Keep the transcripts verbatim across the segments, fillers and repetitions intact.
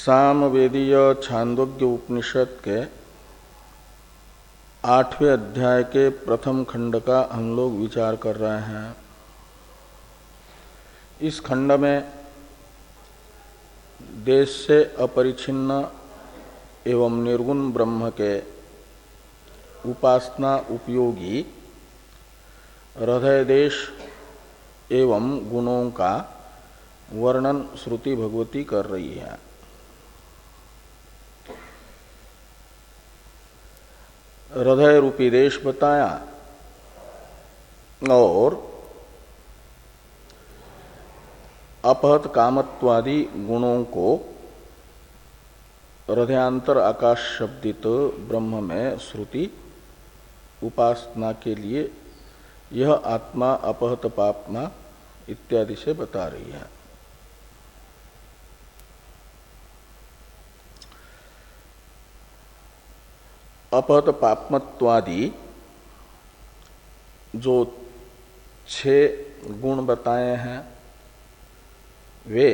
सामवेदीय छांदोग्य उपनिषद के आठवें अध्याय के प्रथम खंड का हम लोग विचार कर रहे हैं। इस खंड में देश से अपरिछिन्न एवं निर्गुण ब्रह्म के उपासना उपयोगी हृदय देश एवं गुणों का वर्णन श्रुति भगवती कर रही है। हृदय रूपी देश बताया और अपहत कामत्वादि गुणों को हृदयांतर आकाश शब्दित ब्रह्म में श्रुति उपासना के लिए यह आत्मा अपहत पापमा इत्यादि से बता रही है। अपहत पापमत्वादि जो छह गुण बताए हैं वे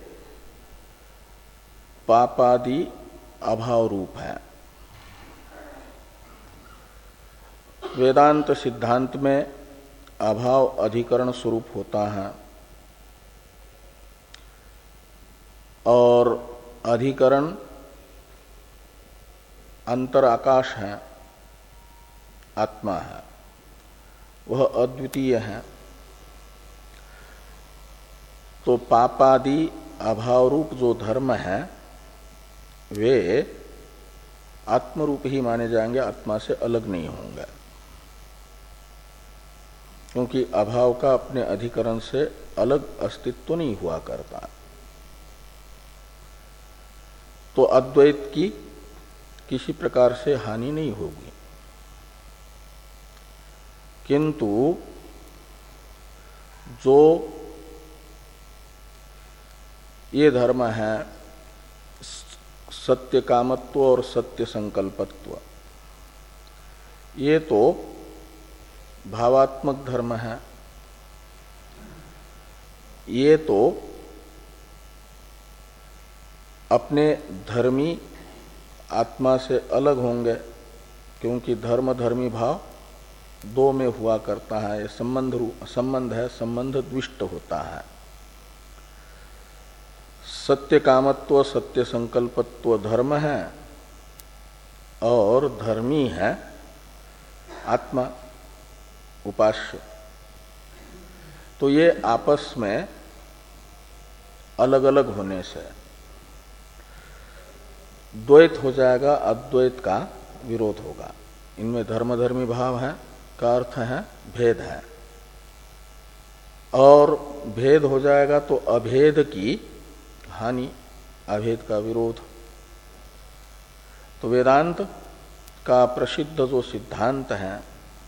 पापादि अभाव रूप है। वेदांत सिद्धांत में अभाव अधिकरण स्वरूप होता है और अधिकरण अंतर आकाश है, आत्मा है, वह अद्वितीय है। तो पापादि अभाव रूप जो धर्म है वे आत्मरूप ही माने जाएंगे, आत्मा से अलग नहीं होंगे, क्योंकि अभाव का अपने अधिकरण से अलग अस्तित्व नहीं हुआ करता। तो अद्वैत की किसी प्रकार से हानि नहीं होगी, किंतु जो ये धर्म है सत्य कामत्व और सत्य संकल्पत्व, ये तो भावात्मक धर्म है। ये तो अपने धर्मी आत्मा से अलग होंगे, क्योंकि धर्म धर्मी भाव दो में हुआ करता है। ये संबंध संबंध है, संबंध द्विष्ट होता है। सत्य कामत्व सत्य संकल्पत्व धर्म है और धर्मी है आत्मा उपास्य। तो ये आपस में अलग अलग होने से द्वैत हो जाएगा, अद्वैत का विरोध होगा। इनमें धर्मधर्मी भाव है का अर्थ है भेद है, और भेद हो जाएगा तो अभेद की हानि, अभेद का विरोध। तो वेदांत का प्रसिद्ध जो सिद्धांत है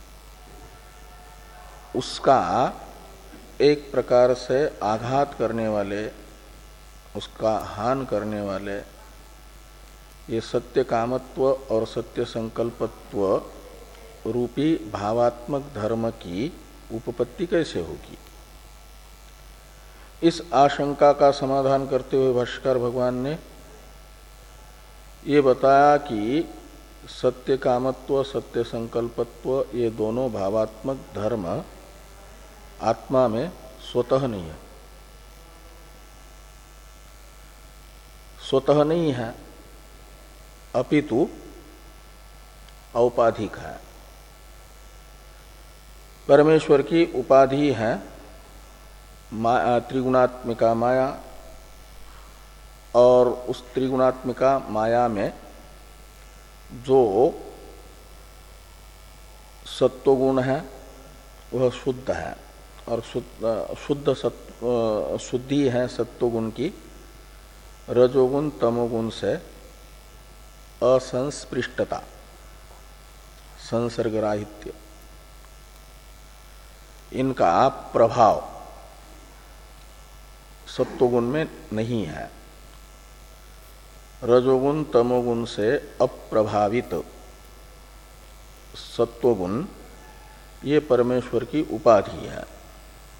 उसका एक प्रकार से आघात करने वाले, उसका हान करने वाले ये सत्य कामत्व और सत्य संकल्पत्व रूपी भावात्मक धर्म की उपपत्ति कैसे होगी, इस आशंका का समाधान करते हुए भाष्यकार भगवान ने ये बताया कि सत्य कामत्व सत्य संकल्पत्व ये दोनों भावात्मक धर्म आत्मा में स्वतः नहीं है, स्वतः नहीं है, अपितु औपाधिक है। परमेश्वर की उपाधि है माया, त्रिगुणात्मिका माया, और उस त्रिगुणात्मिका माया में जो सत्वगुण है वह शुद्ध है, और शुद्ध शुद्ध सत्व शुद्धि है सत्वगुण की रजोगुण तमोगुण से असंस्पृष्टता, संसर्गराहित्य, इनका प्रभाव सत्वगुण में नहीं है। रजोगुण तमोगुण से अप्रभावित सत्वगुण ये परमेश्वर की उपाधि है,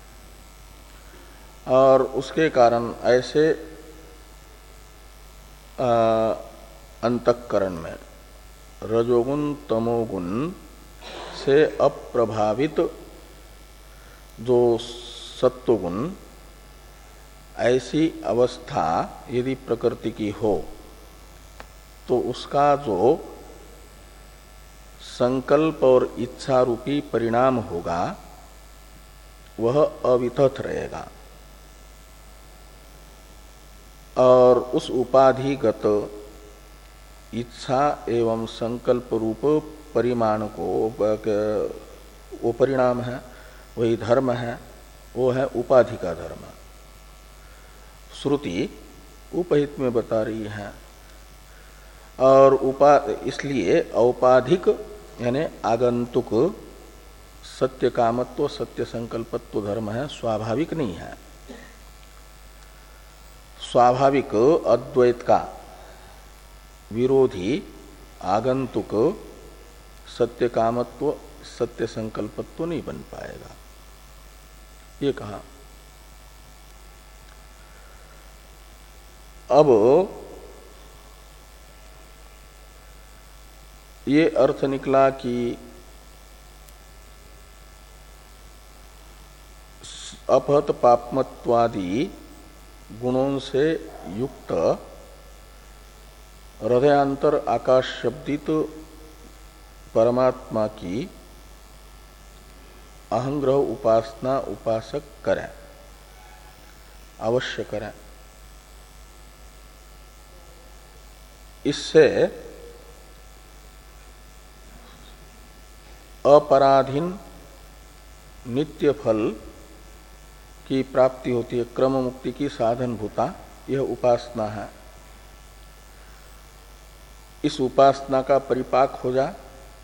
और उसके कारण ऐसे अंतःकरण में रजोगुण तमोगुण से अप्रभावित जो सत्वगुण, ऐसी अवस्था यदि प्रकृति की हो तो उसका जो संकल्प और इच्छा रूपी परिणाम होगा वह अवितथ रहेगा और उस उपाधिगत इच्छा एवं संकल्प रूप परिमाण को वो परिणाम है, वही धर्म है, वो है उपाधि का धर्म। श्रुति उपहित में बता रही है और उपा इसलिए औपाधिक यानी आगंतुक सत्य कामत्व सत्य संकल्पत्व धर्म है, स्वाभाविक नहीं है। स्वाभाविक अद्वैत का विरोधी आगंतुक सत्य कामत्व सत्य संकल्पत्व नहीं बन पाएगा, ये कहा। अब ये अर्थ निकला कि अपहत पापमत्वादि गुणों से युक्त हृदयांतर आकाश शब्दित परमात्मा की अहंग्रह उपासना उपासक करें, अवश्य करें। इससे अपराधीन नित्य फल की प्राप्ति होती है, क्रम मुक्ति की साधन भूता यह उपासना है। इस उपासना का परिपाक हो जाए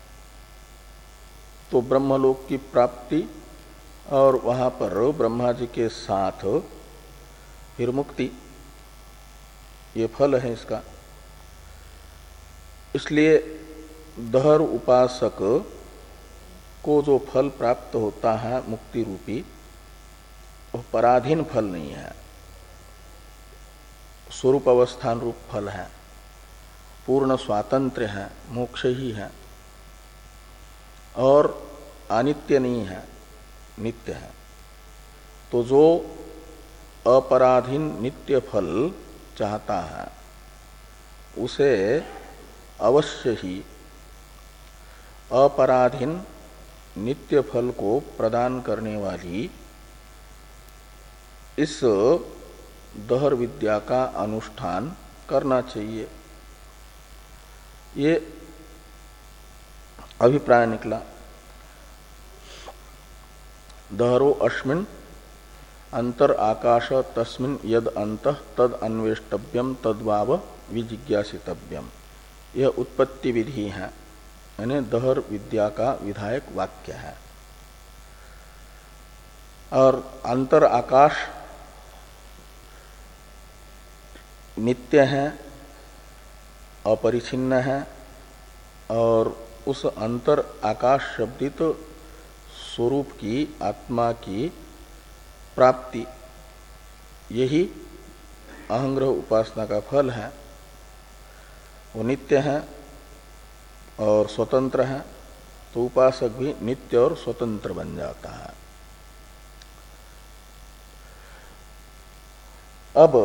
तो ब्रह्मलोक की प्राप्ति और वहां पर ब्रह्मा जी के साथ फिर मुक्ति, ये फल है इसका। इसलिए दहर उपासक को जो फल प्राप्त होता है मुक्ति रूपी, वह पराधीन फल नहीं है, स्वरूप अवस्थान रूप फल है, पूर्ण स्वातंत्र्य है, मोक्ष ही है और अनित्य नहीं है, नित्य है। तो जो अपराधीन नित्य फल चाहता है उसे अवश्य ही अपराधीन नित्य फल को प्रदान करने वाली इस दहर विद्या का अनुष्ठान करना चाहिए, ये अभिप्राय निकला। दहरो अस्मिन् अंतर आकाश तस्मिन् यद अंतः तद अन्वेष्टव्यम तद्वाव विजिज्ञासितव्यम, यह उत्पत्ति विधि है, यानी दहर विद्या का विधायक वाक्य है। और अंतर आकाश नित्य है, अपरिछिन्न है और उस अंतर आकाश शब्दित स्वरूप की आत्मा की प्राप्ति यही अहंग्रह उपासना का फल है। वो नित्य है और स्वतंत्र है, तो उपासक भी नित्य और स्वतंत्र बन जाता है। अब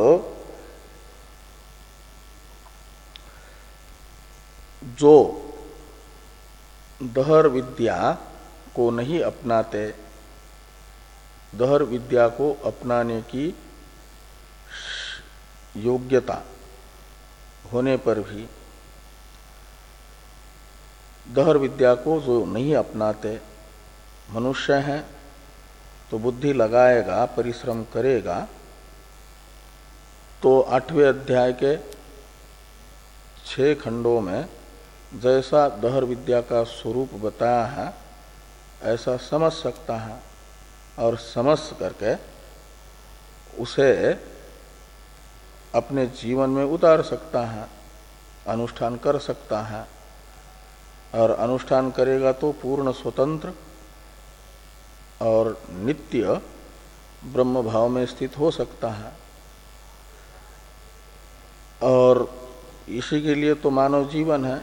जो दहर विद्या को नहीं अपनाते, दहर विद्या को अपनाने की योग्यता होने पर भी दहर विद्या को जो नहीं अपनाते, मनुष्य हैं तो बुद्धि लगाएगा, परिश्रम करेगा, तो आठवें अध्याय के छह खंडों में जैसा दहर विद्या का स्वरूप बताया है ऐसा समझ सकता है और समझ करके उसे अपने जीवन में उतार सकता है, अनुष्ठान कर सकता है। और अनुष्ठान करेगा तो पूर्ण स्वतंत्र और नित्य ब्रह्म भाव में स्थित हो सकता है। और इसी के लिए तो मानव जीवन है,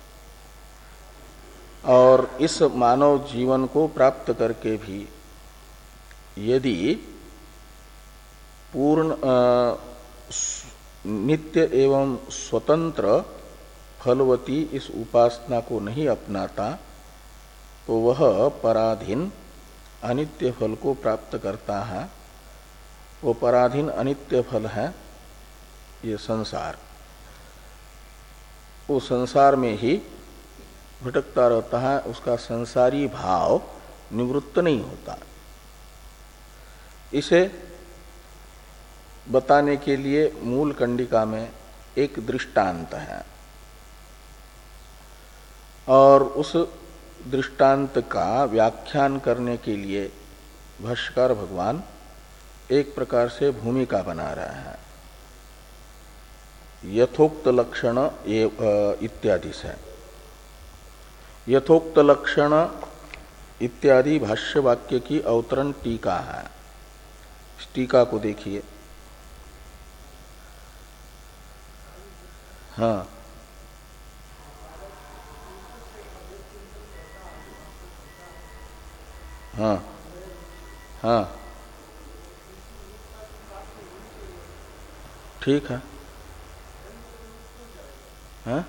और इस मानव जीवन को प्राप्त करके भी यदि पूर्ण नित्य एवं स्वतंत्र फलवती इस उपासना को नहीं अपनाता तो वह पराधीन अनित्य फल को प्राप्त करता है। वो पराधीन अनित्य फल है ये संसार। वो संसार में ही भटकता रहता है, उसका संसारी भाव निवृत्त नहीं होता। इसे बताने के लिए मूल कंडिका में एक दृष्टांत है, और उस दृष्टांत का व्याख्यान करने के लिए भाष्यकार भगवान एक प्रकार से भूमिका बना रहा है यथोक्त लक्षण इत्यादि से। यथोक्त लक्षण इत्यादि भाष्य वाक्य की अवतरण टीका है। इस टीका को देखिए। हाँ हाँ हाँ ठीक है। हाँ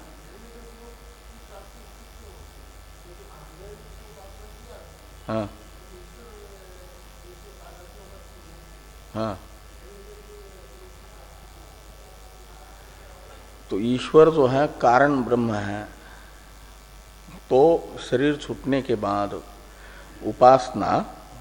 हाँ हाँ तो ईश्वर जो है कारण ब्रह्म है, तो शरीर छूटने के बाद उपासना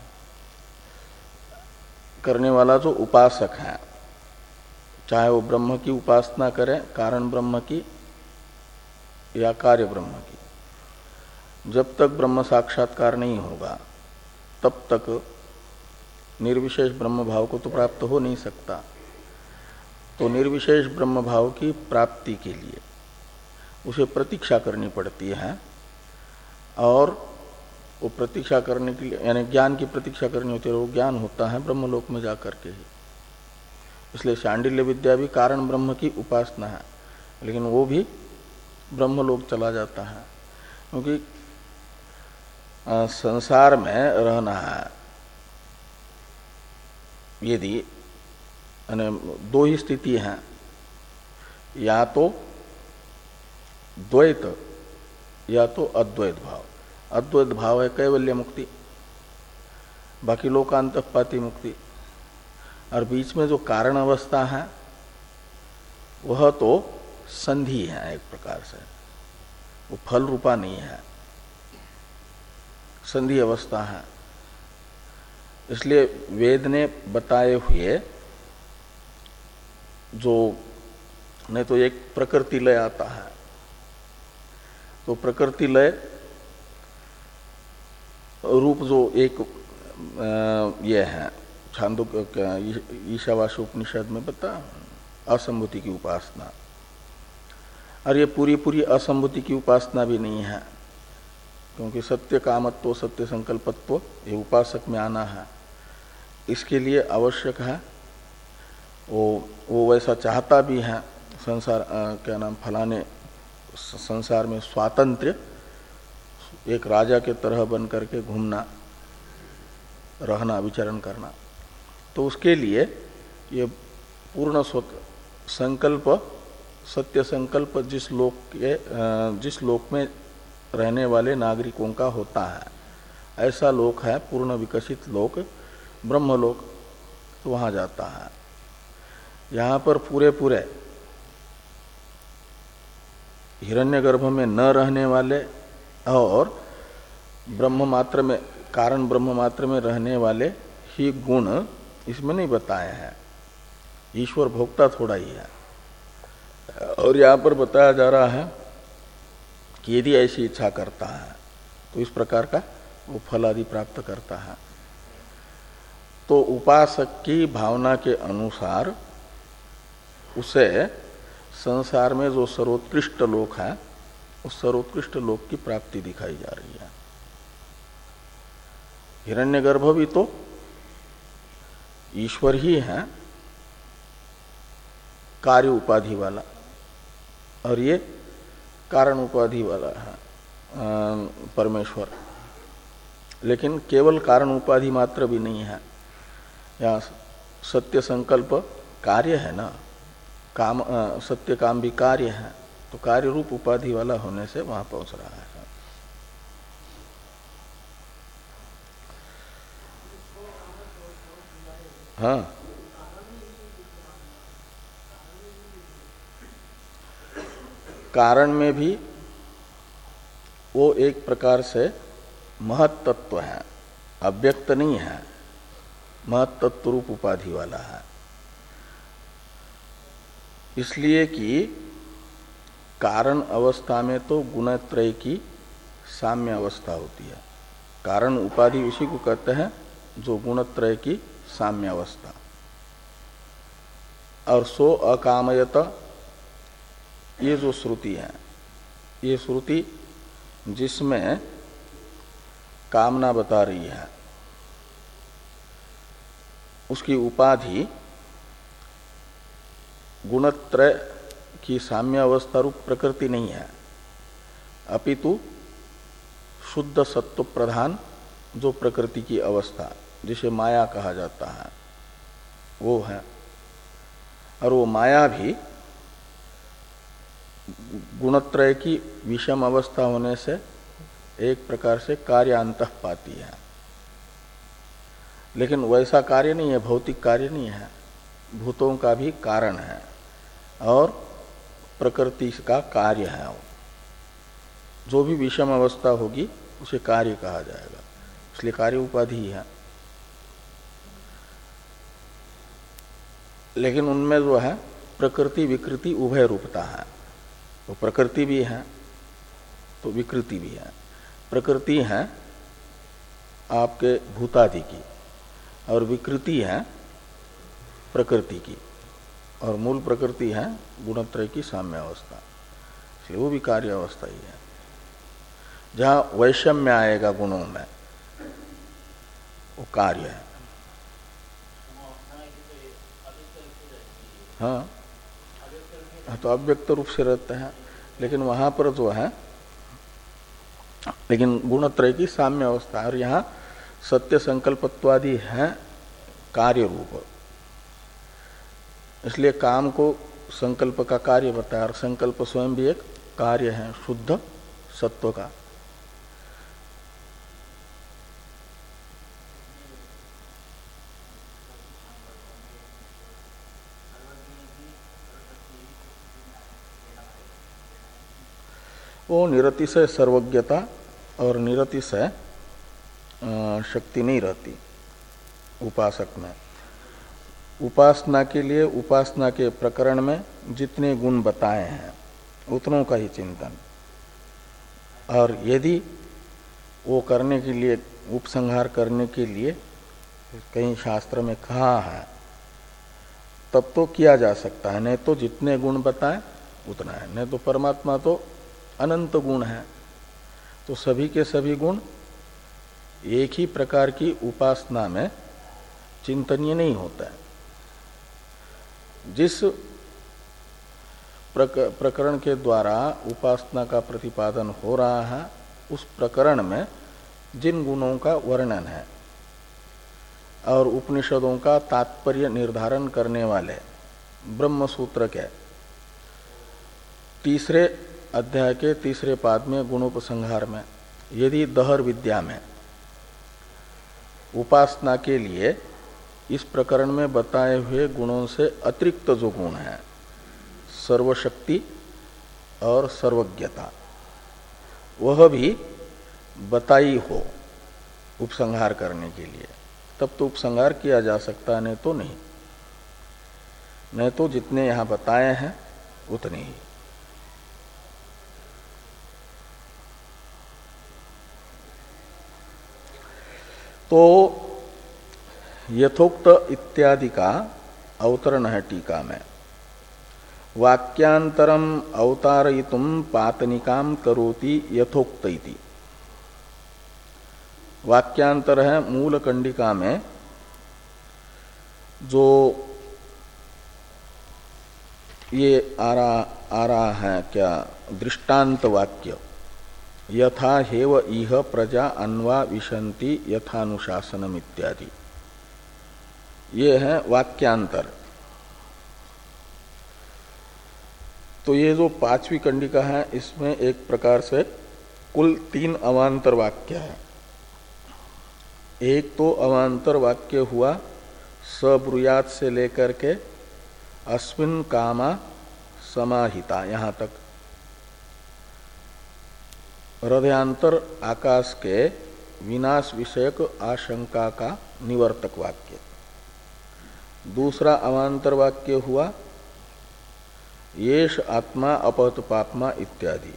करने वाला जो उपासक है, चाहे वो ब्रह्म की उपासना करे, कारण ब्रह्म की या कार्य ब्रह्म की, जब तक ब्रह्म साक्षात्कार नहीं होगा तब तक निर्विशेष ब्रह्म भाव को तो प्राप्त हो नहीं सकता। तो निर्विशेष ब्रह्म भाव की प्राप्ति के लिए उसे प्रतीक्षा करनी पड़ती है, और वो प्रतीक्षा करने के लिए यानी ज्ञान की प्रतीक्षा करनी होती है। वो ज्ञान होता है ब्रह्मलोक में जाकर के ही। इसलिए शांडिल्य विद्या भी कारण ब्रह्म की उपासना है, लेकिन वो भी ब्रह्मलोक चला जाता है, क्योंकि संसार में रहना है यदि दो ही स्थिति हैं, या तो द्वैत या तो अद्वैत भाव। अद्वैत भाव है कैवल्य मुक्ति, बाकी लोकांतपाती मुक्ति। और बीच में जो कारण अवस्था है वह तो संधि है, एक प्रकार से वो फल रूपा नहीं है, संधि अवस्था है। इसलिए वेद ने बताए हुए जो नहीं तो एक प्रकृति लय आता है, तो प्रकृति लय रूप जो एक ये है छांदोग्य ईशावास्य उपनिषद में बता असंभूति की उपासना। और ये पूरी पूरी असंभूति की उपासना भी नहीं है, क्योंकि सत्य कामत्व सत्य संकल्पत्व ये उपासक में आना है। इसके लिए आवश्यक है वो वो वैसा चाहता भी है, संसार आ, क्या नाम फलाने संसार में स्वातंत्र्य, एक राजा के तरह बन करके घूमना, रहना, विचरण करना। तो उसके लिए ये पूर्ण संकल्प सत्य संकल्प जिस लोक के जिस लोक में रहने वाले नागरिकों का होता है, ऐसा लोक है पूर्ण विकसित लोक ब्रह्मलोक, तो वहाँ जाता है। यहाँ पर पूरे पूरे हिरण्यगर्भ में न रहने वाले और ब्रह्म मात्र में कारण ब्रह्म मात्र में रहने वाले ही गुण इसमें नहीं बताए हैं। ईश्वर भोक्ता थोड़ा ही है। और यहाँ पर बताया जा रहा है कि यदि ऐसी इच्छा करता है तो इस प्रकार का वो फल आदि प्राप्त करता है। तो उपासक की भावना के अनुसार उसे संसार में जो सर्वोत्कृष्ट लोक है उस सर्वोत्कृष्ट लोक की प्राप्ति दिखाई जा रही है। हिरण्यगर्भ भी तो ईश्वर ही है, कार्य उपाधि वाला। और ये कारण उपाधि वाला है परमेश्वर। लेकिन केवल कारण उपाधि मात्र भी नहीं है, यहाँ सत्य संकल्प कार्य है ना, काम आ, सत्य काम भी कार्य है, तो कार्य रूप उपाधि वाला होने से वहां पहुंच रहा है। हाँ, कारण में भी वो एक प्रकार से महत तत्व है, अव्यक्त नहीं है, महत तत्व रूप उपाधि वाला है। इसलिए कि कारण अवस्था में तो गुणत्रय की साम्य अवस्था होती है। कारण उपाधि उसी को कहते हैं जो गुणत्रय की साम्य अवस्था। और सो अकामयत, ये जो श्रुति है, ये श्रुति जिसमें कामना बता रही है, उसकी उपाधि गुणत्रय की साम्य अवस्था रूप प्रकृति नहीं है, अपितु शुद्ध सत्व प्रधान जो प्रकृति की अवस्था जिसे माया कहा जाता है वो है। और वो माया भी गुणत्रय की विषम अवस्था होने से एक प्रकार से कार्यांतः पाती है, लेकिन वैसा कार्य नहीं है, भौतिक कार्य नहीं है, भूतों का भी कारण है और प्रकृति का कार्य है। वो जो भी विषम अवस्था होगी उसे कार्य कहा जाएगा, इसलिए कार्य उपाधि है। लेकिन उनमें जो है प्रकृति विकृति उभय रूपता है, तो प्रकृति भी है तो विकृति भी है। प्रकृति है आपके भूतादि की और विकृति है प्रकृति की, और मूल प्रकृति है गुणत्रय की साम्य अवस्था, इसलिए वो भी कार्य अवस्था ही है। जहाँ वैषम्य आएगा गुणों में वो कार्य है। हाँ, तो अव्यक्त रूप से रहते हैं, लेकिन वहां पर जो है, लेकिन गुणत्रय की साम्य अवस्था है। और यहाँ सत्य संकल्पत्वादि है कार्य रूप, इसलिए काम को संकल्प का कार्य बताया, और संकल्प स्वयं भी एक कार्य है शुद्ध सत्व का। वो निरतिशय सर्वज्ञता और निरतिशय शक्ति नहीं रहती उपासक में। उपासना के लिए उपासना के प्रकरण में जितने गुण बताए हैं उतनों का ही चिंतन, और यदि वो करने के लिए, उपसंहार करने के लिए कहीं शास्त्र में कहा है तब तो किया जा सकता है, नहीं तो जितने गुण बताए उतना है। नहीं तो परमात्मा तो अनंत गुण है, तो सभी के सभी गुण एक ही प्रकार की उपासना में चिंतनीय नहीं होता है। जिस प्रकरण के द्वारा उपासना का प्रतिपादन हो रहा है उस प्रकरण में जिन गुणों का वर्णन है और उपनिषदों का तात्पर्य निर्धारण करने वाले ब्रह्म सूत्र के तीसरे अध्याय के तीसरे पाद में गुणोपसंहार में यदि दहर विद्या में उपासना के लिए इस प्रकरण में बताए हुए गुणों से अतिरिक्त जो गुण है, सर्वशक्ति और सर्वज्ञता, वह भी बताई हो उपसंहार करने के लिए, तब तो उपसंहार किया जा सकता है, नहीं तो नहीं। नहीं तो जितने यहां बताए हैं उतने ही। तो यथोक्त इत्यादि का अवतरण है टीका में। वाक्यांतरम अवतारयितुम पातनिकाम करोति यथोक्त इति। वाक्यांतर है मूल कंडिका में जो ये आ रहा आ रहा है क्या दृष्टांत वाक्य, यथा हेव इह प्रजा अन्वा विशंति यथानुशासनम इत्यादि, ये है वाक्यांतर। तो ये जो पांचवी कंडिका है इसमें एक प्रकार से कुल तीन अवांतर वाक्य है। एक तो अवांतर वाक्य हुआ सब्रूयात से लेकर के अस्मिन कामा समाहिता यहां तक, हृदयांतर आकाश के विनाश विषयक आशंका का निवर्तक वाक्य। दूसरा अवांतर वाक्य हुआ येष आत्मा अपहत पापमा इत्यादि,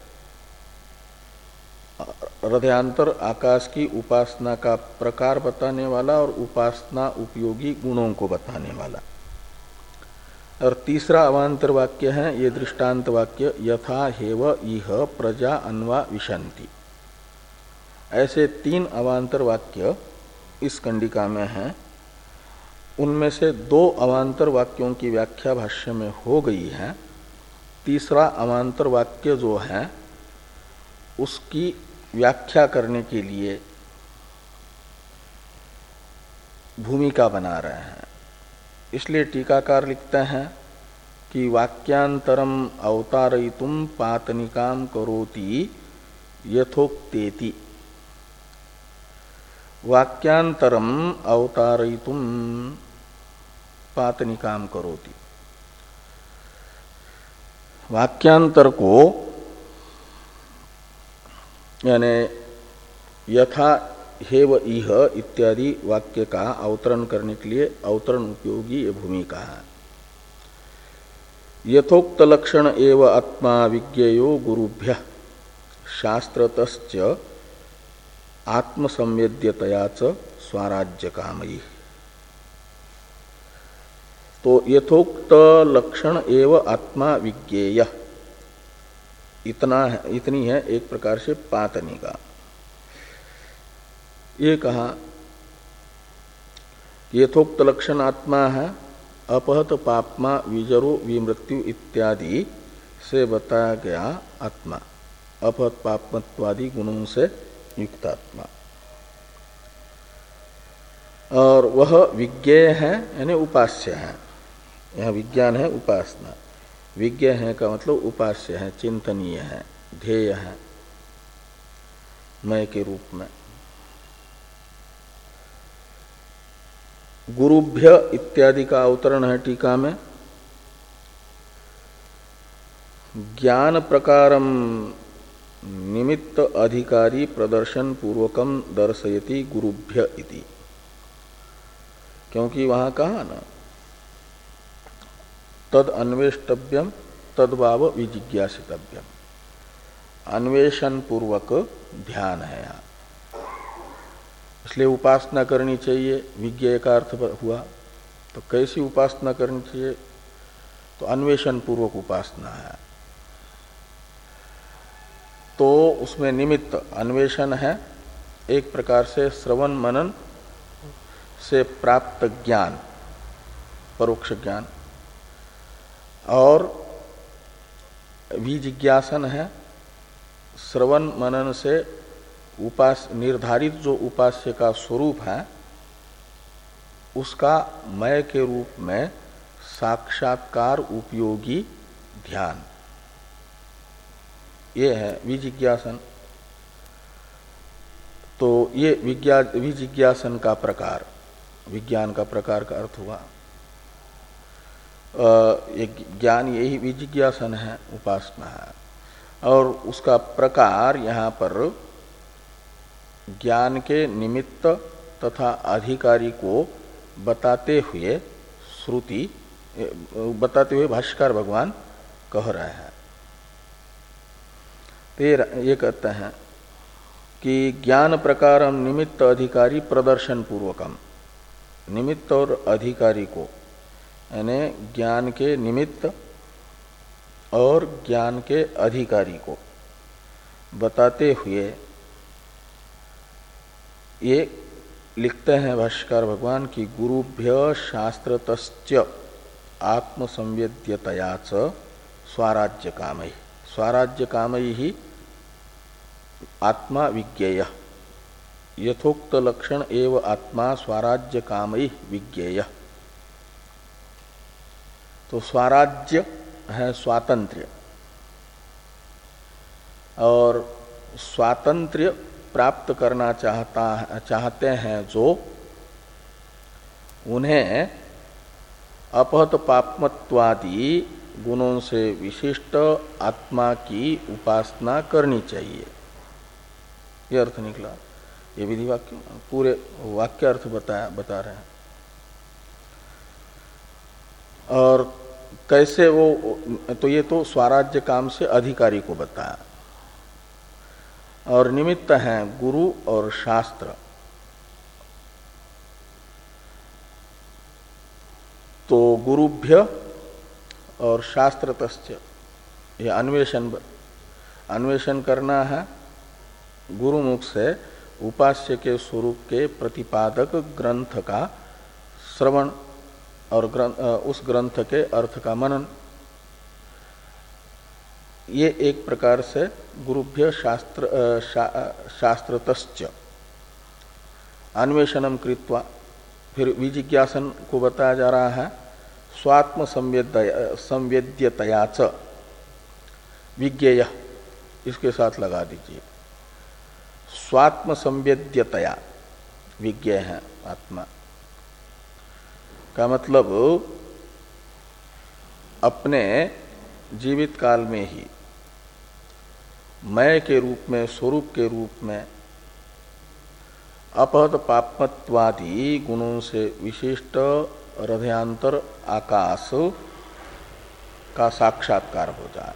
हृदयांतर आकाश की उपासना का प्रकार बताने वाला और उपासना उपयोगी गुणों को बताने वाला। और तीसरा अवांतर वाक्य है ये दृष्टांत वाक्य, यथा हेव इह प्रजा अन्वा विशंति। ऐसे तीन अवांतर वाक्य इस कंडिका में हैं। उनमें से दो अवांतर वाक्यों की व्याख्या भाष्य में हो गई है। तीसरा अवांतर वाक्य जो है उसकी व्याख्या करने के लिए भूमिका बना रहे हैं। इसलिए टीकाकार लिखते हैं कि वाक्यांतरम अवतारयितुम पातनिकाम करोति यथोक्तेति। वाक्यांतरम अवतारयितुम पातनिकाम करोति, वाक्यांतर को यानी यथा हेव इह इत्यादि वाक्य का अवतरण करने के लिए अवतरण उपयोगी ये भूमिका है। यथोक्त लक्षण एव आत्मा विज्ञेयो गुरुभ्य शास्त्रतश्च आत्मसंवेद्यतया च स्वराज्य कामयी। तो यथोक्त लक्षण एव आत्मा विज्ञेय, इतना है, इतनी है एक प्रकार से पातनी का। ये कहा यथोक्त लक्षण आत्मा है, अपहत पापमा विजरो विमृत्यु इत्यादि से बताया गया आत्मा, अपहत पापमत्वादि गुणों से युक्त आत्मा। और वह विज्ञेय है यानी उपास्य है। यह विज्ञान है उपासना, विज्ञ है का मतलब उपास्य है, चिंतनीय है, ध्येय है मय के रूप में। गुरुभ्य इत्यादि का अवतरण है टीका में, ज्ञान प्रकारम निमित्त अधिकारी प्रदर्शन पूर्वकम दर्शयति गुरुभ्य इति। क्योंकि वहां कहा ना तद अन्वेष्टव्यम तद्भाव विजिज्ञासितव्यम, अन्वेषण पूर्वक ध्यान है यहाँ, इसलिए उपासना करनी चाहिए। विज्ञेय का अर्थ हुआ तो कैसी उपासना करनी चाहिए, तो अन्वेषण पूर्वक उपासना है। तो उसमें निमित्त अन्वेषण है, एक प्रकार से श्रवण मनन से प्राप्त ज्ञान, परोक्ष ज्ञान, और विजिज्ञासन है श्रवण मनन से उपास निर्धारित जो उपास्य का स्वरूप है उसका मय के रूप में साक्षात्कार उपयोगी ध्यान, ये है विजिज्ञासन। तो ये विज्ञा विजिज्ञासन का प्रकार, विज्ञान का प्रकार का अर्थ हुआ। ये ज्ञान यही विजिज्ञासन है, उपासना है। और उसका प्रकार यहाँ पर ज्ञान के निमित्त तथा अधिकारी को बताते हुए श्रुति बताते हुए भाष्यकार भगवान कह रहे हैं। ये कहते हैं कि ज्ञान प्रकारम निमित्त अधिकारी प्रदर्शन पूर्वकम, निमित्त और अधिकारी को यानी ज्ञान के निमित्त और ज्ञान के अधिकारी को बताते हुए ये लिखते हैं भाष्यकार भगवान की गुरुभ्य शास्त्रतश्च आत्मसंवेद्यतया च स्वाराज्य कामयी, स्वाराज्य कामयी ही आत्मा विज्ञेय, यथोक्त लक्षण एव आत्मा स्वाराज्य कामयी विज्ञेय। तो स्वराज्य है स्वातंत्र्य, और स्वातंत्र्य प्राप्त करना चाहता चाहते हैं जो, उन्हें अपहत पापमत्वादि गुणों से विशिष्ट आत्मा की उपासना करनी चाहिए। यह अर्थ निकला। ये विधि वाक्य पूरे वाक्य अर्थ बताया बता रहे हैं। और कैसे वो, तो ये तो स्वराज्य काम से अधिकारी को बताया। और निमित्त हैं गुरु और शास्त्र। तो गुरुभ्य और शास्त्रतश्च, ये अन्वेषण अन्वेषण करना है गुरुमुख से उपास्य के स्वरूप के प्रतिपादक ग्रंथ का श्रवण और ग्रंथ, उस ग्रंथ के अर्थ का मनन। ये एक प्रकार से गुरुभ्य शास्त्र शा, शास्त्रतश्च अन्वेषणम कृत्वा। फिर विजिज्ञासन को बताया जा रहा है स्वात्म संवेद्यतया च विज्ञेय, इसके साथ लगा दीजिए। स्वात्म संवेद्यतया विज्ञेय है आत्मा का मतलब अपने जीवित काल में ही मय के रूप में, स्वरूप के रूप में अपहत पापमत्वादि गुणों से विशिष्ट हृदयांतर आकाश का साक्षात्कार हो जाए।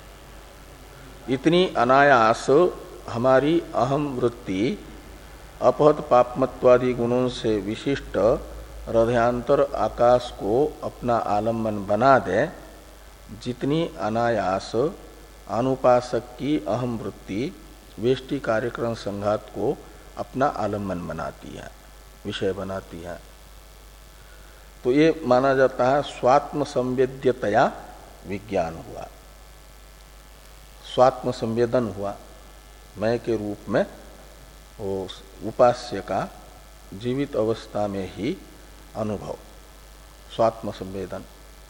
इतनी अनायास हमारी अहम वृत्ति अपहत पापमत्वादि गुणों से विशिष्ट हृदयांतर आकाश को अपना आलम्बन बना दे, जितनी अनायास अनुपासक की अहम वृत्ति वेष्टि कार्यक्रम संघात को अपना आलम्बन बनाती है, विषय बनाती है। तो ये माना जाता है स्वात्म संवेद्यतया विज्ञान हुआ, स्वात्म संवेदन हुआ, मैं के रूप में वो उपास्य का जीवित अवस्था में ही अनुभव, स्वात्म संवेदन।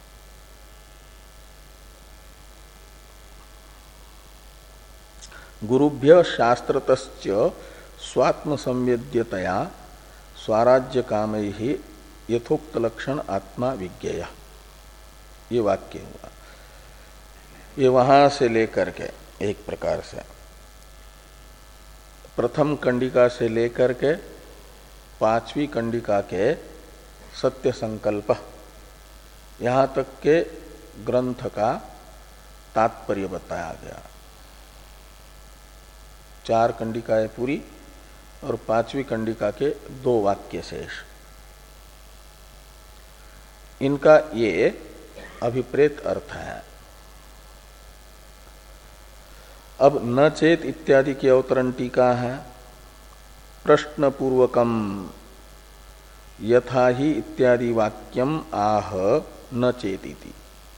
गुरुभ्य शास्त्रतश्च स्वात्म संवेद्यतया स्वराज्य कामैः ही यथोक्त लक्षण आत्मा विज्ञेय। ये वाक्य हुआ। ये वहां से लेकर के एक प्रकार से प्रथम कंडिका से लेकर के पांचवी कंडिका के सत्य संकल्प यहाँ तक के ग्रंथ का तात्पर्य बताया गया। चार कंडिकाएं पूरी और पांचवी कंडिका के दो वाक्य शेष। इनका ये अभिप्रेत अर्थ है। अब न चेत इत्यादि की अवतरण टीका है। प्रश्न पूर्वकम यथा ही इत्यादि वाक्यम आह न चेतीति।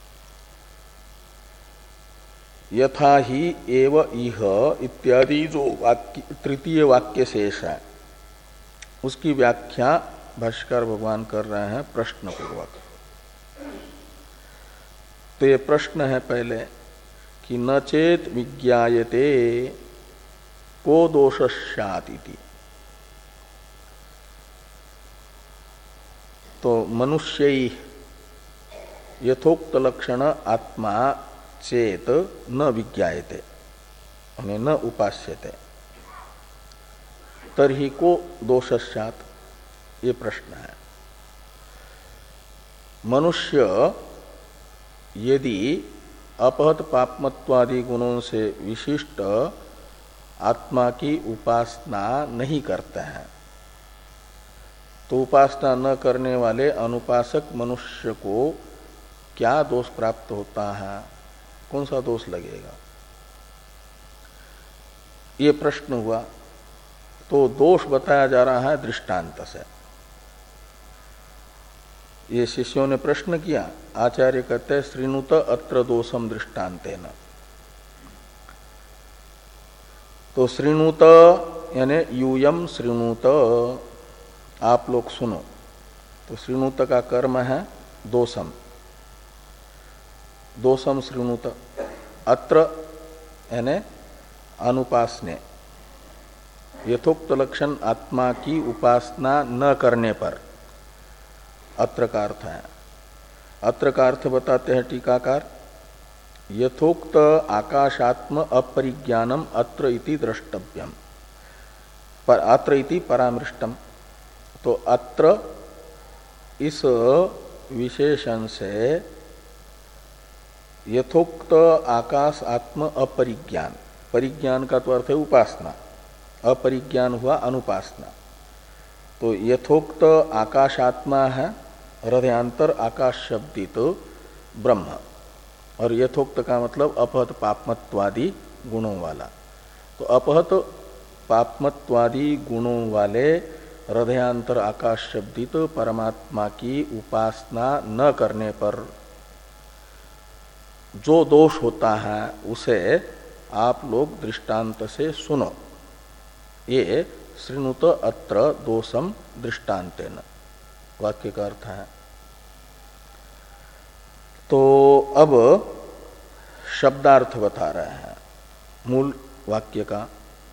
यथा ही एव इह इत्यादि जो वाक्य तृतीय वाक्य शेष है, उसकी व्याख्या भाष्यकार भगवान कर रहे हैं प्रश्न पूर्वक। तो ये प्रश्न है पहले कि न चेत विज्ञायते को दोष स्यात् इति। तो मनुष्य यथोक्त लक्षण आत्मा चेत न विज्ञायते, न उपास्यते, तर्हि को दोष स्यात्, ये प्रश्न है। मनुष्य यदि अपहत पापमत्वादि गुणों से विशिष्ट आत्मा की उपासना नहीं करते हैं, तो उपासना न करने वाले अनुपासक मनुष्य को क्या दोष प्राप्त होता है, कौन सा दोष लगेगा, ये प्रश्न हुआ। तो दोष बताया जा रहा है दृष्टांत से। ये शिष्यों ने प्रश्न किया। आचार्य कहते हैं श्रीनुत अत्र दोषम दृष्टांतेन। तो श्रीनुत यानी यूयम श्रीनुत, आप लोग सुनो। तो श्रीनुत का कर्म है दोषम, दोषम श्रीनुत। अत्र यानी अनुपासने, यथोक्त लक्षण आत्मा की उपासना न करने पर, अत्र का अर्थ है। अत्र का अर्थ बताते हैं टीकाकार, यथोक्त आकाशात्म अपरिज्ञानम अत्र इति द्रष्टव्यम, पर अत्र इति परामृष्टम। तो अत्र इस विशेषण से यथोक्त आकाश आत्म अपरिज्ञान, परिज्ञान का तो अर्थ है उपासना, अपरिज्ञान हुआ अनुपासना। तो यथोक्त आकाशात्मा है, हृदयांतर आकाश शब्दित तो ब्रह्म, और यथोक्त का मतलब अपहत पापमत्वादि गुणों वाला। तो अपहत पापमत्वादि गुणों वाले हृदयांतर आकाश शब्दित तो परमात्मा की उपासना न करने पर जो दोष होता है उसे आप लोग दृष्टांत से सुनो। ये श्रृणुत अत्र दोषम दृष्टांतेन वाक्य का अर्थ है। तो अब शब्दार्थ बता रहे हैं मूल वाक्य का।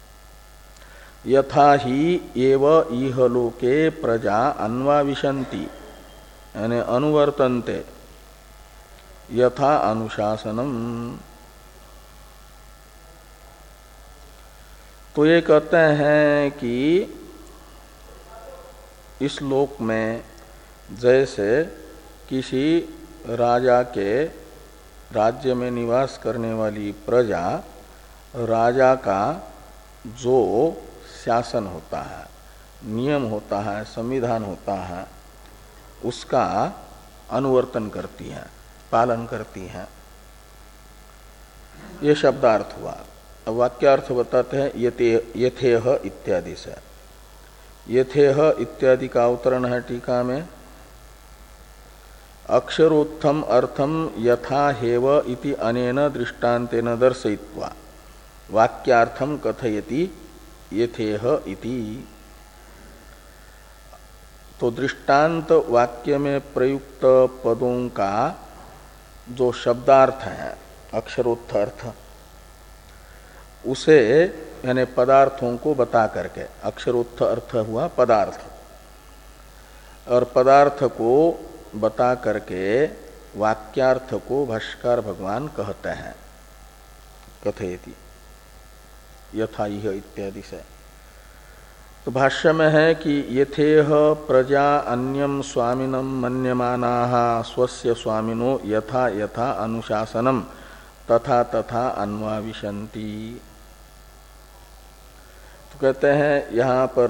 यथा ही एव इह लोके प्रजा अन्वाविशन्ति यानी अनुवर्तन्ते यथा अनुशासनम। तो ये कहते हैं कि इस लोक में जैसे किसी राजा के राज्य में निवास करने वाली प्रजा, राजा का जो शासन होता है, नियम होता है, संविधान होता है, उसका अनुवर्तन करती है, पालन करती है। ये शब्दार्थ हुआ। अब वाक्यार्थ बताते हैं यथे यथेह इत्यादि से। यथेह इत्यादि का अवतरण है टीका में, अक्षरोत्थम अर्थम यथा हेव इति अनेन दृष्टान्तेन दर्शयित्वा वाक्यार्थम कथयति यथेह इति। तो दृष्टांत वाक्य में प्रयुक्त पदों का जो शब्दार्थ है, अक्षरोत्थ अर्थ, उसे यानी पदार्थों को बता करके, अक्षरोत्थ अर्थ हुआ पदार्थ, और पदार्थ को बता करके वाक्यार्थ को भाष्यकार भगवान कहते हैं कथयति यथा इह इत्यादि से। तो भाष्य में है कि यथेह प्रजा अन्यम स्वामिनम मन्यमानाः स्वस्य स्वामिनो यथा यथा अनुशासनम तथा तथा अन्वाविशन्ति। तो कहते हैं यहाँ पर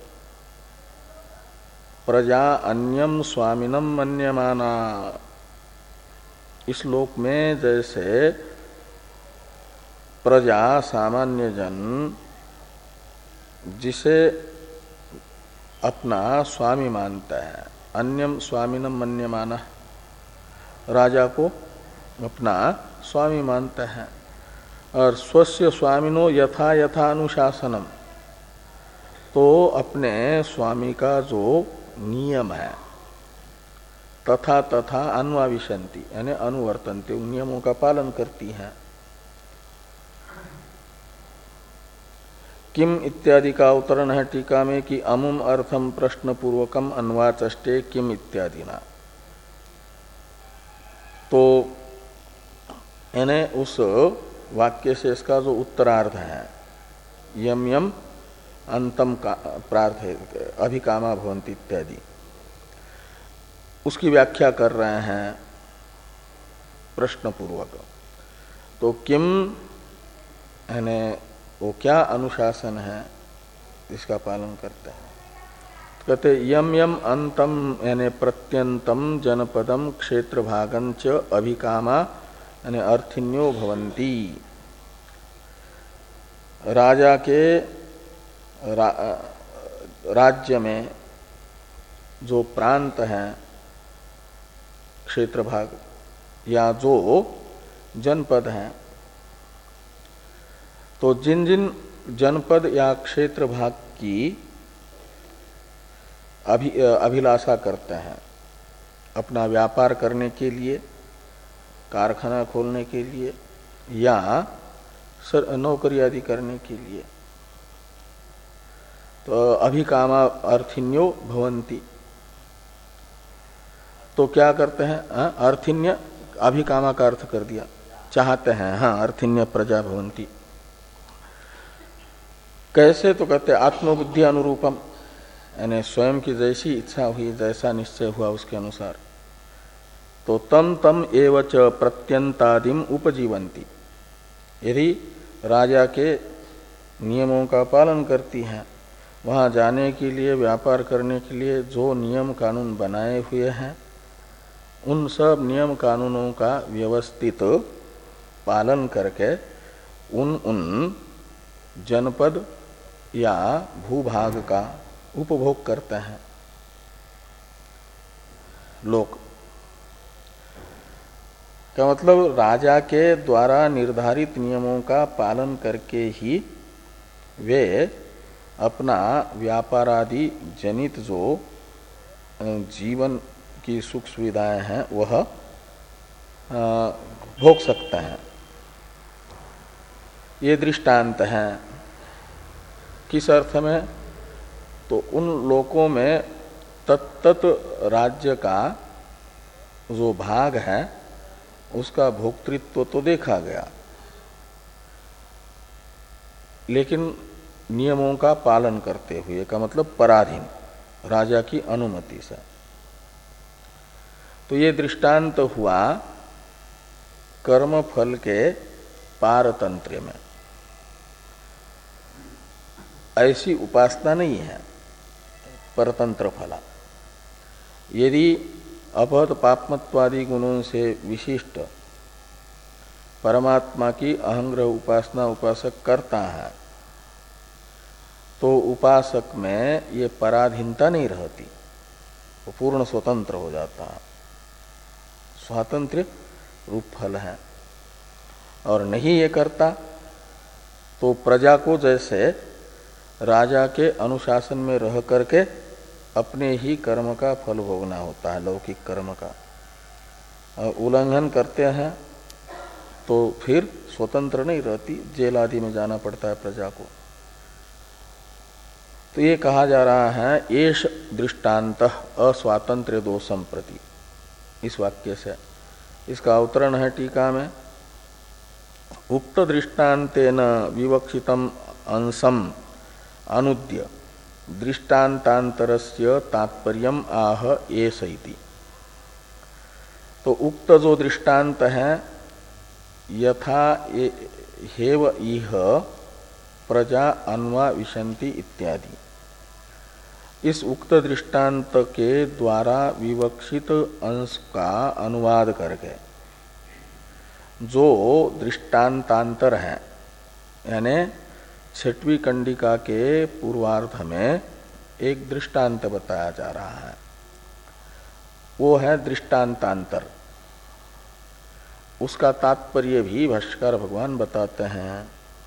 प्रजा अन्यम स्वामिनम मन्यमाना, इस श्लोक में जैसे प्रजा सामान्य जन जिसे अपना स्वामी मानता है, अन्यम स्वामिनम मन्यमाना, राजा को अपना स्वामी मानता है, और स्वस्य स्वामिनो यथा यथा अनुशासनम, तो अपने स्वामी का जो नियम है तथा तथा अन्वाविशन्ति यानी अनुवर्तन्ते, उन नियमों का पालन करती हैं। किम इत्यादि का अवतरण है टीका में कि अमुम अर्थम प्रश्न पूर्वकम अन्वाचष्टे किम इत्यादि ना। तो यानी उस वाक्य से इसका जो उत्तरार्ध है, यम यम अंतम का प्रार्थ अभिकामा भवन्ति इत्यादि, उसकी व्याख्या कर रहे हैं प्रश्न पूर्वक। तो किम यानी वो क्या अनुशासन है इसका पालन करते हैं। तो कहते यम यम अंतम यानी प्रत्यंतम जनपदम क्षेत्र भागं च अभिकामा यानी अर्थिन्यो भवन्ति। राजा के रा, राज्य में जो प्रांत हैं क्षेत्र भाग या जो जनपद हैं, तो जिन जिन जनपद या क्षेत्र भाग की अभि, अभिलाषा करते हैं अपना व्यापार करने के लिए, कारखाना खोलने के लिए या नौकरी आदि करने के लिए, तो अभिकामा अर्थिन्यो भवंती, तो क्या करते हैं? हाँ, अर्थिन्य अभिकामा का अर्थ कर दिया, चाहते हैं। हाँ, अर्थिन्य प्रजा भवंती कैसे? तो कहते आत्मबुद्धि अनुरूपम, यानी स्वयं की जैसी इच्छा हुई, जैसा निश्चय हुआ उसके अनुसार। तो तम तम एवच प्रत्यंतादिम उपजीवंती, यदि राजा के नियमों का पालन करती हैं, वहाँ जाने के लिए, व्यापार करने के लिए जो नियम कानून बनाए हुए हैं, उन सब नियम कानूनों का व्यवस्थित पालन करके उन उन जनपद या भूभाग का उपभोग करते हैं लोग। क्या मतलब? राजा के द्वारा निर्धारित नियमों का पालन करके ही वे अपना व्यापारादि जनित जो जीवन की सुख सुविधाएं हैं वह भोग सकते हैं। ये दृष्टांत हैं। किस अर्थ में? तो उन लोकों में तत्त राज्य का जो भाग है उसका भोक्तृत्व तो देखा गया, लेकिन नियमों का पालन करते हुए, का मतलब पराधीन, राजा की अनुमति से। तो ये दृष्टांत हुआ कर्म फल के पारतंत्र में। ऐसी उपासना नहीं है परतंत्र फला। यदि अपहत पापमत्वादि गुणों से विशिष्ट परमात्मा की अहंग्रह उपासना उपासक करता है, तो उपासक में ये पराधीनता नहीं रहती, वो पूर्ण स्वतंत्र हो जाता है, स्वातंत्र्य रूप फल है। और नहीं ये करता तो प्रजा को जैसे राजा के अनुशासन में रह करके अपने ही कर्म का फल भोगना होता है, लौकिक कर्म का। उल्लंघन करते हैं तो फिर स्वतंत्र नहीं रहती, जेल आदि में जाना पड़ता है प्रजा को। तो ये कहा जा रहा है एष दृष्टांत अस्वातंत्र्य दोषम प्रति, इस वाक्य से। इसका अवतरण है टीका में, उक्त दृष्टान्तेन विवक्षितम अंशम अनुद्य दृष्टान्तांतरस्य तात्पर्यम आह एष इति। तो उक्त जो दृष्टांत है, यथा हेव इह प्रजा अन्वा विशन्ति इत्यादि, इस उक्त दृष्टांत के द्वारा विवक्षित अंश का अनुवाद करके जो दृष्टांतांतर है, यानी छठवीं कंडिका के पूर्वार्ध में एक दृष्टांत बताया जा रहा है, वो है दृष्टांतांतर। उसका तात्पर्य भी भाष्यकार भगवान बताते हैं।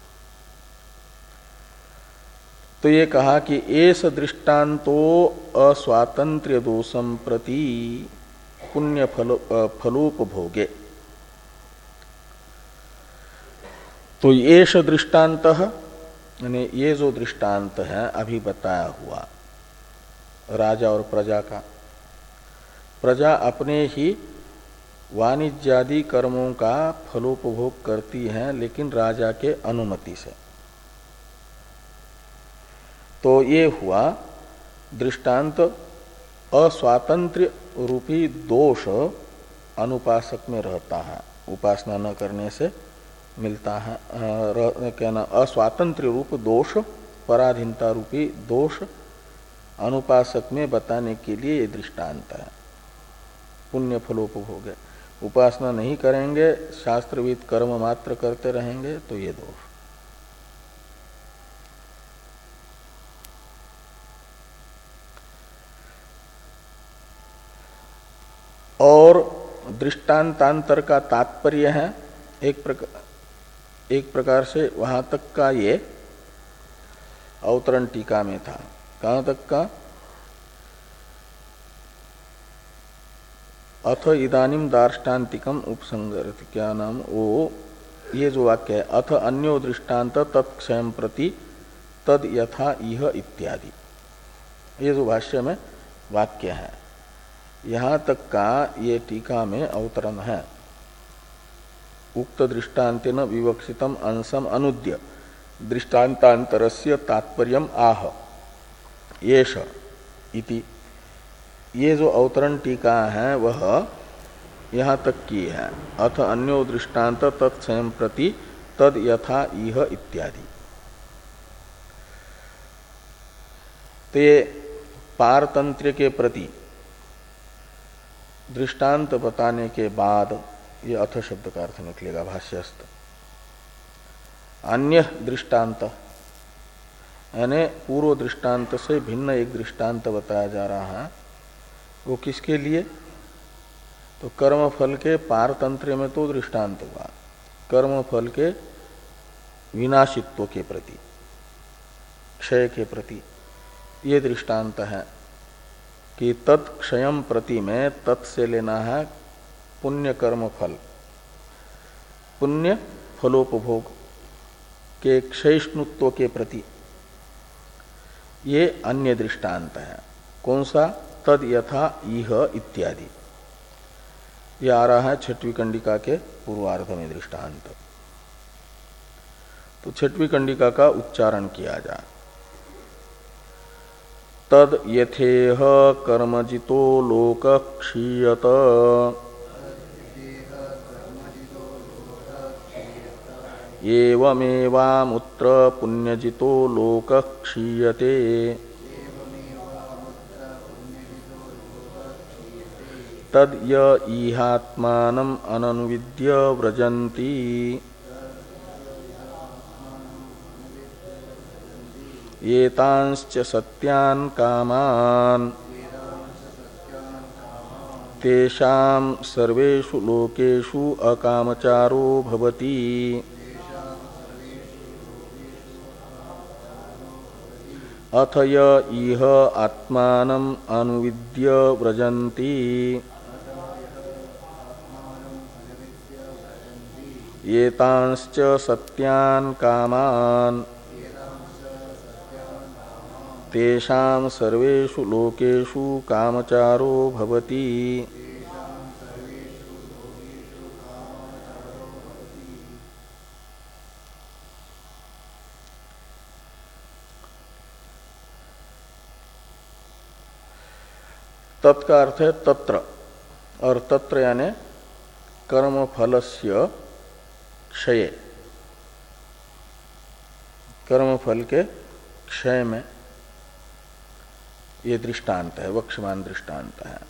तो ये कहा कि एष दृष्टांतो अस्वातंत्र्य दोषम प्रति पुण्य फलो फलोपभोगे। तो एष दृष्टांत, यानी ये जो दृष्टांत है अभी बताया हुआ राजा और प्रजा का, प्रजा अपने ही वाणिज्यादि कर्मों का फलोपभोग करती है, लेकिन राजा के अनुमति से। तो ये हुआ दृष्टांत अस्वातंत्र्य रूपी दोष अनुपासक में रहता है, उपासना न करने से मिलता है। कहना अस्वातंत्र्य रूप दोष, पराधीनता रूपी दोष अनुपासक में बताने के लिए ये दृष्टांत है। पुण्य फलोपभोग है, उपासना नहीं करेंगे, शास्त्रविद कर्म मात्र करते रहेंगे तो ये दोष। और दृष्टांतांतर का तात्पर्य है एक प्रकार एक प्रकार से वहां तक का ये अवतरण टीका में था। कहां तक का? अथ इदानीम दार्ष्टान्तिकम उपसंगरति, क्या नाम वो ये जो वाक्य है, अथ अन्यो दृष्टांत तत्क्षयम प्रति तद यथा इह इत्यादि, ये जो भाष्य में वाक्य है यहां तक का ये टीका में अवतरण है। उक्त दृष्टान्तेन विवक्षितम अंशम अनुद्य दृष्टान्तांतरस्य तात्पर्यम आह येष इति, ये जो अवतरण टीका है वह यहाँ तक की है। अथ अन्यो दृष्टांत तत्स्वयं प्रति तद यथा इह इत्यादि। ते पारतंत्र के प्रति दृष्टांत बताने के बाद ये अथ शब्द का अर्थ निकलेगा भाष्यस्थ। अन्य दृष्टांत यानी पूर्व दृष्टांत से भिन्न एक दृष्टांत बताया जा रहा है, वो किसके लिए? तो कर्मफल के पारतंत्र में तो दृष्टांत हुआ, कर्मफल के विनाशित्व के प्रति, क्षय के प्रति ये दृष्टांत है कि तत्क्षयम प्रति में तत् से लेना है पुण्य कर्म फल, पुण्य फलोपभोग के क्षयिष्णुत्व के प्रति ये अन्य दृष्टांत है। कौन सा? तद यथा इह इत्यादि। ये आ रहा है छठवीं कंडिका के पूर्वार्ध में दृष्टांत। तो छठवीं कंडिका का उच्चारण किया जाए। तद यथेह कर्मजितो लोक क्षीयत एवमेवामुत्र पुण्यजितो लोक क्षीयते तद य इहात्मानम् अननुविद्य व्रजन्ति एतांश्च सत्यान् कामान् तेषां सर्वेषु लोकेषु अकामचारो भवति अथ य इह आत्मानम् अनुविद्य व्रजन्ति एतांश्च सत्यान् कामान् तेषां सर्वेषु लोकेषु कामचारो भवति तत्का अर्थ है तत्र, और तत्र यानी कर्म फलस्य क्षय, कर्म फल के क्षय में ये दृष्टांत है, वक्षमान दृष्टांत है।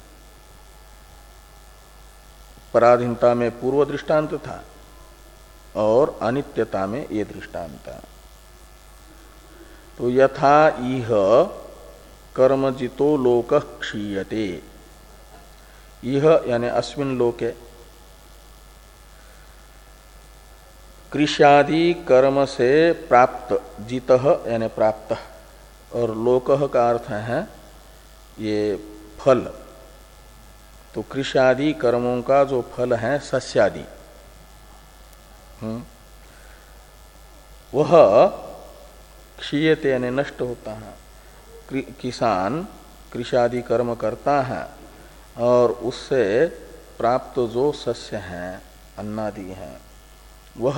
पराधीनता में पूर्व दृष्टांत था और अनित्यता में ये दृष्टांत है। तो यथा इह कर्मजितो लोक क्षीयते, यह यानी अस्मिन् लोके कृष्यादि कर्म से प्राप्त, जितः यानी प्राप्त, और लोकः का अर्थ है ये फल। तो कृष्यादि कर्मों का जो फल है सस्यादि, वह क्षीयते यानी नष्ट होता है। किसान कृषादि कर्म करता है और उससे प्राप्त जो सस्य हैं, अन्नादि हैं, वह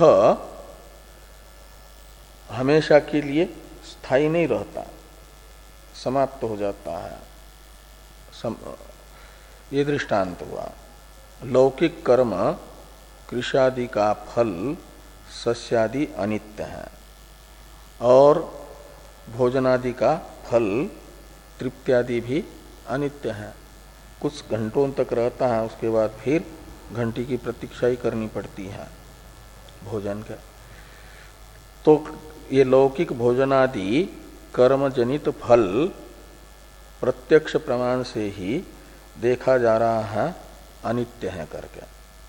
हमेशा के लिए स्थायी नहीं रहता, समाप्त हो जाता है। सम, ये दृष्टांत हुआ। लौकिक कर्म कृषादि का फल सस्यादि अनित्य है और भोजनादि का फल तृप्त्यादि भी अनित्य है। कुछ घंटों तक रहता है, उसके बाद फिर घंटी की प्रतीक्षा ही करनी पड़ती है भोजन के। तो ये लौकिक भोजनादि कर्मजनित फल प्रत्यक्ष प्रमाण से ही देखा जा रहा है अनित्य हैं करके।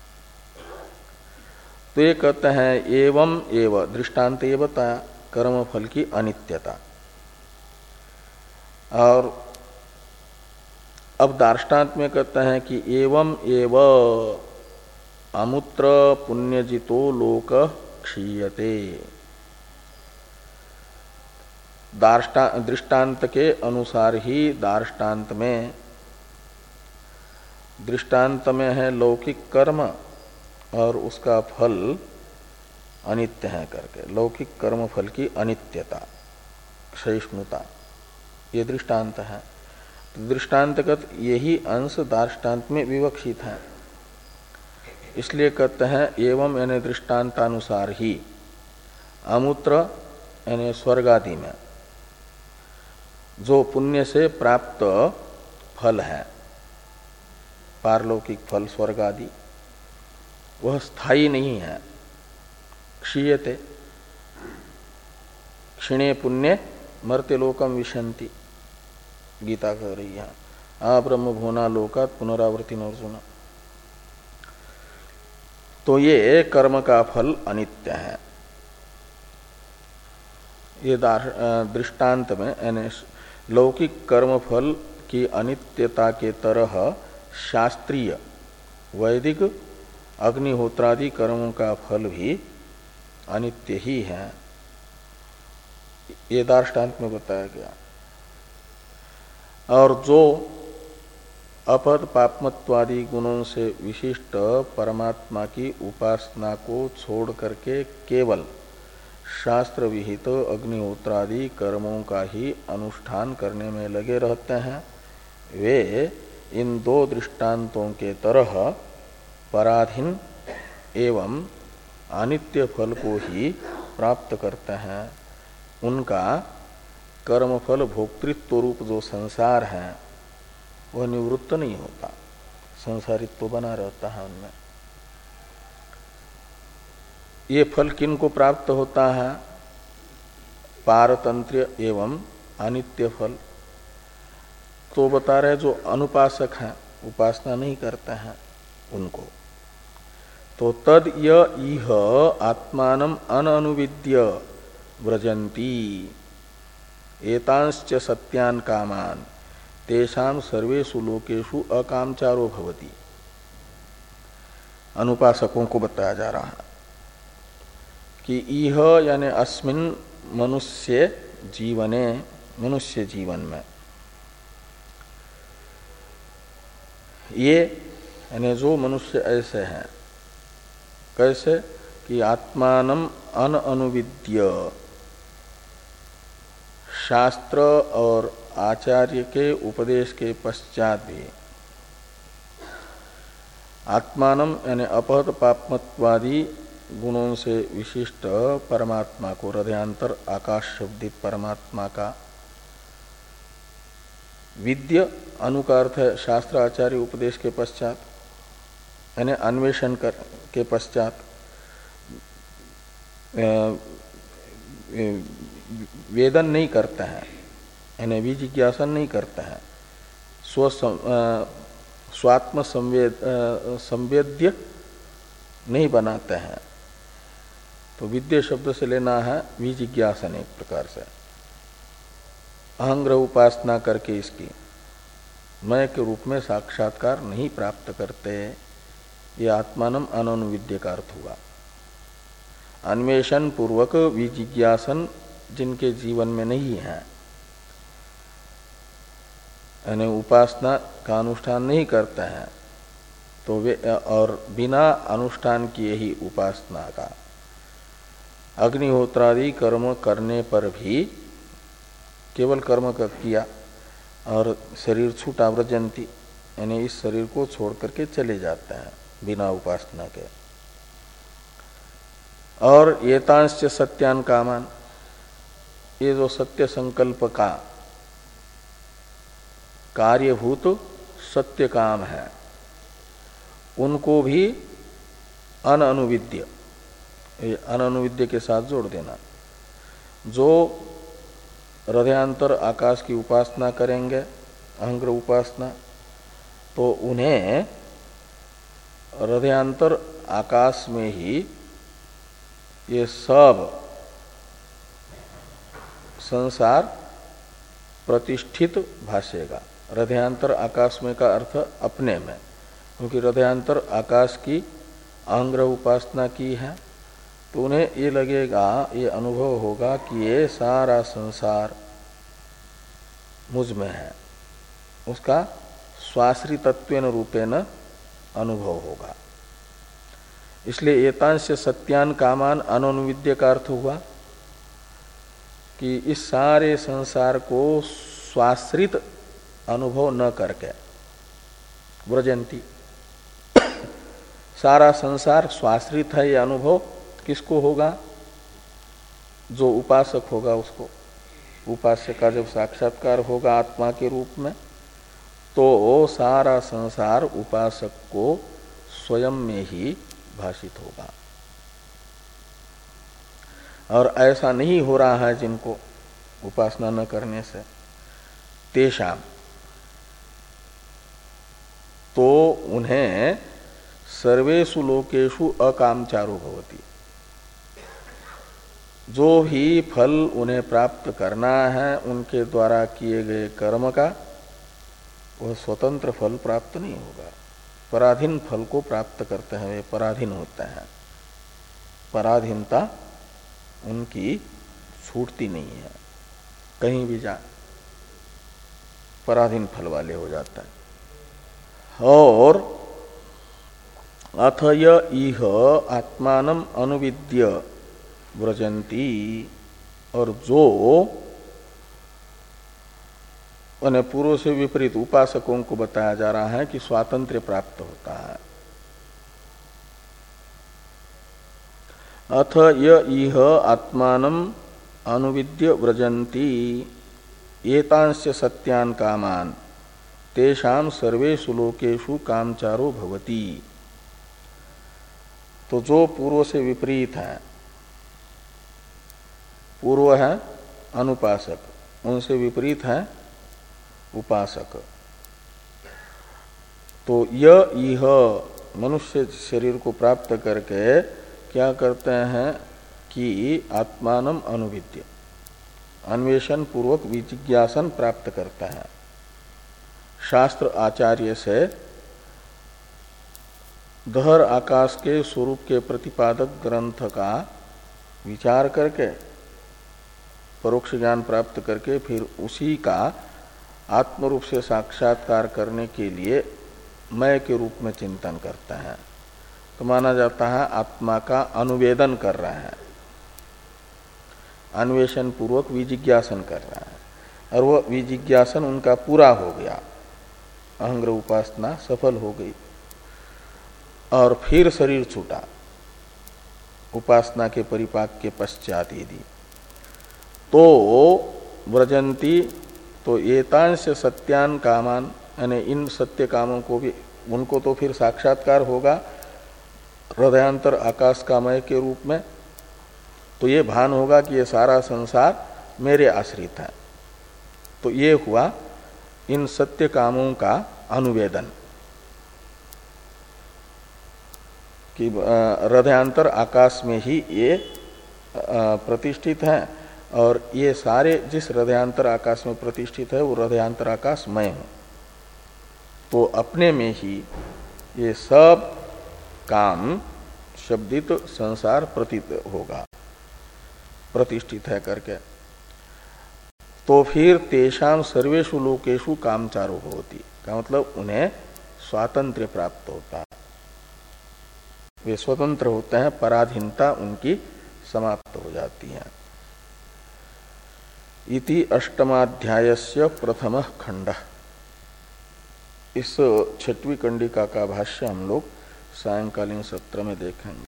तो ये कहते हैं एवं एव, दृष्टांत ये बताया कर्म फल की अनित्यता। और अब दार्ष्टान्त में कहते हैं कि एवं एव अमुत्र पुण्यजितो लोक क्षीयते। दार्ष्टा दृष्टांत के अनुसार ही दार्ष्टान्त में, दृष्टांत में है लौकिक कर्म और उसका फल अनित्य है करके, लौकिक कर्म फल की अनित्यता, सहिष्णुता, ये दृष्टांत है। तो दृष्टांतगत यही अंश दार्ष्टान्त में विवक्षित है। इसलिए कहते हैं एवं यानी दृष्टांतानुसार ही अमूत्र यानी स्वर्गादि में जो पुण्य से प्राप्त फल है, पारलौकिक फल स्वर्गादि, वह स्थायी नहीं है, क्षीयते। क्षीणे पुण्य मर्त्य लोकम विशंति, गीता कह रही है। आ ब्रह्म भुवना लोकात् पुनरावृत्ति अर्जुन। तो ये कर्म का फल अनित्य है। ये दृष्टांत में यानी लौकिक कर्म फल की अनित्यता के तरह शास्त्रीय वैदिक अग्निहोत्रादि कर्मों का फल भी अनित्य ही है, ये दार्ष्टान्त में बताया गया। और जो अपद पापमत्वादि गुणों से विशिष्ट परमात्मा की उपासना को छोड़ करके केवल शास्त्र विहित अग्निहोत्रादि कर्मों का ही अनुष्ठान करने में लगे रहते हैं, वे इन दो दृष्टांतों के तरह पराधीन एवं अनित्य फल को ही प्राप्त करते हैं। उनका कर्मफल भोक्तृत्व रूप जो संसार है वह निवृत्त नहीं होता, संसारित्व बना रहता है उनमें। ये फल किन को प्राप्त होता है? पारतंत्र्य एवं अनित्य फल। तो बता रहे जो अनुपासक हैं, उपासना नहीं करते हैं उनको। तो तद य इह आत्मानम अननुविद्य व्रजंती एतांश्च सत्यान कामान तेषाम सर्वेषु लोकेषु अकामचारो भवति। अनुपासकों को बताया जा रहा है कि इह यानी अस्मिन मनुष्य जीवने, मनुष्य जीवन में, ये यानी जो मनुष्य ऐसे हैं, कैसे कि आत्मानम अनअनुविद्य, शास्त्र और आचार्य के उपदेश के पश्चात भी आत्मानम यानी अपहत पापमत्वादि गुणों से विशिष्ट परमात्मा को, हृदयांतर आकाश शब्दित परमात्मा का विद्य अनु का अर्थ है शास्त्र आचार्य उपदेश के पश्चात, यानी अन्वेषण कर के पश्चात, वेदन नहीं करते हैं, यानी विजिज्ञासन नहीं करते हैं, स्व स्वात्म संवेद संवेद्य नहीं बनाते हैं। तो विद्य शब्द से लेना है विजिज्ञासन, एक प्रकार से अहंग्रह उपासना करके इसकी मैं के रूप में साक्षात्कार नहीं प्राप्त करते, ये आत्मानम अननुविद्य का अर्थ हुआ। अन्वेषण पूर्वक विजिज्ञासन जिनके जीवन में नहीं है, यानी उपासना का अनुष्ठान नहीं करते हैं, तो वे और बिना अनुष्ठान किए ही उपासना का अग्निहोत्रादि कर्म करने पर भी केवल कर्म का किया और शरीर छूटा, व्रजंती यानी इस शरीर को छोड़ करके चले जाते हैं बिना उपासना के। और एतांश्च सत्यान कामान, ये जो सत्य संकल्प का कार्यभूत सत्य काम है, उनको भी अनअनुविद्य, अनअनुविद्य के साथ जोड़ देना। जो हृदयांतर आकाश की उपासना करेंगे, अहंग्रह उपासना, तो उन्हें हृदयांतर आकाश में ही ये सब संसार प्रतिष्ठित भासेगा। हृदयांतर आकाश में का अर्थ अपने में, क्योंकि हृदयांतर आकाश की अहंग्रह उपासना की है, तो उन्हें ये लगेगा, ये अनुभव होगा कि ये सारा संसार मुझ में है, उसका स्वाश्रितत्वेन रूपेण अनुभव होगा। इसलिए एतांश सत्यान कामान अननुविद्य का अर्थ हुआ कि इस सारे संसार को स्वाश्रित अनुभव न करके व्रजंती, सारा संसार स्वाश्रित है, ये अनुभव किसको होगा? जो उपासक होगा उसको। उपास्य का जब साक्षात्कार होगा आत्मा के रूप में, तो सारा संसार उपासक को स्वयं में ही भाषित होगा। और ऐसा नहीं हो रहा है जिनको उपासना न करने से, तेषाम, तो उन्हें सर्वेषु लोकेषु अकामचारो भवति। जो भी फल उन्हें प्राप्त करना है उनके द्वारा किए गए कर्म का, वह स्वतंत्र फल प्राप्त नहीं होगा, पराधीन फल को प्राप्त करते हैं, वे पराधीन होते हैं। पराधीनता उनकी छूटती नहीं है, कहीं भी जा पराधीन फल वाले हो जाता है। और अथ य इह आत्मानम अनुविद्य व्रजंती, और जो उन्हें पूर्व से विपरीत उपासकों को बताया जा रहा है कि स्वातंत्र्य प्राप्त होता है। अथ य इह आत्मानम अनुविद्य व्रजंती एतांश सत्यान कामान तेषाम सर्वेषु लोकेषु कामचारो भवति। तो जो पूर्व से विपरीत है, पूर्व है अनुपासक, उनसे विपरीत है उपासक, तो यह इह मनुष्य शरीर को प्राप्त करके क्या करते हैं कि आत्मानम अनुविद्य, अन्वेषण पूर्वक विजिज्ञासन प्राप्त करता है। शास्त्र आचार्य से दहर आकाश के स्वरूप के प्रतिपादक ग्रंथ का विचार करके, परोक्ष ज्ञान प्राप्त करके, फिर उसी का आत्मरूप से साक्षात्कार करने के लिए मैं के रूप में चिंतन करता है, तो माना जाता है आत्मा का अनुवेदन कर रहा है, अन्वेषण पूर्वक विजिज्ञासन कर रहा है, और वह विजिज्ञासन उनका पूरा हो गया, अहंग्रह उपासना सफल हो गई, और फिर शरीर छूटा उपासना के परिपाक के पश्चात यदि, तो व्रजंती, तो एतांश सत्यान कामान, यानी इन सत्य कामों को भी, उनको तो फिर साक्षात्कार होगा हृदयांतर आकाश कामय के रूप में, तो ये भान होगा कि ये सारा संसार मेरे आश्रित है। तो ये हुआ इन सत्य कामों का अनुवेदन कि हृदयांतर आकाश में ही ये प्रतिष्ठित है, और ये सारे जिस हृदयांतर आकाश में प्रतिष्ठित है वो हृदयांतर आकाश मैं हूं। तो अपने में ही ये सब काम शब्दित संसार प्रतीत होगा, प्रतिष्ठित है करके। तो फिर तेषाम सर्वेषु लोकेषु कामचारो होती का मतलब उन्हें स्वातंत्र्य प्राप्त होता है, वे स्वतंत्र होते हैं, पराधीनता उनकी समाप्त हो जाती है। इति अष्टमाध्यायस्य प्रथम खंड। इस छठवीं कंडिका का भाष्य हम लोग सायंकालीन सत्र में देखेंगे।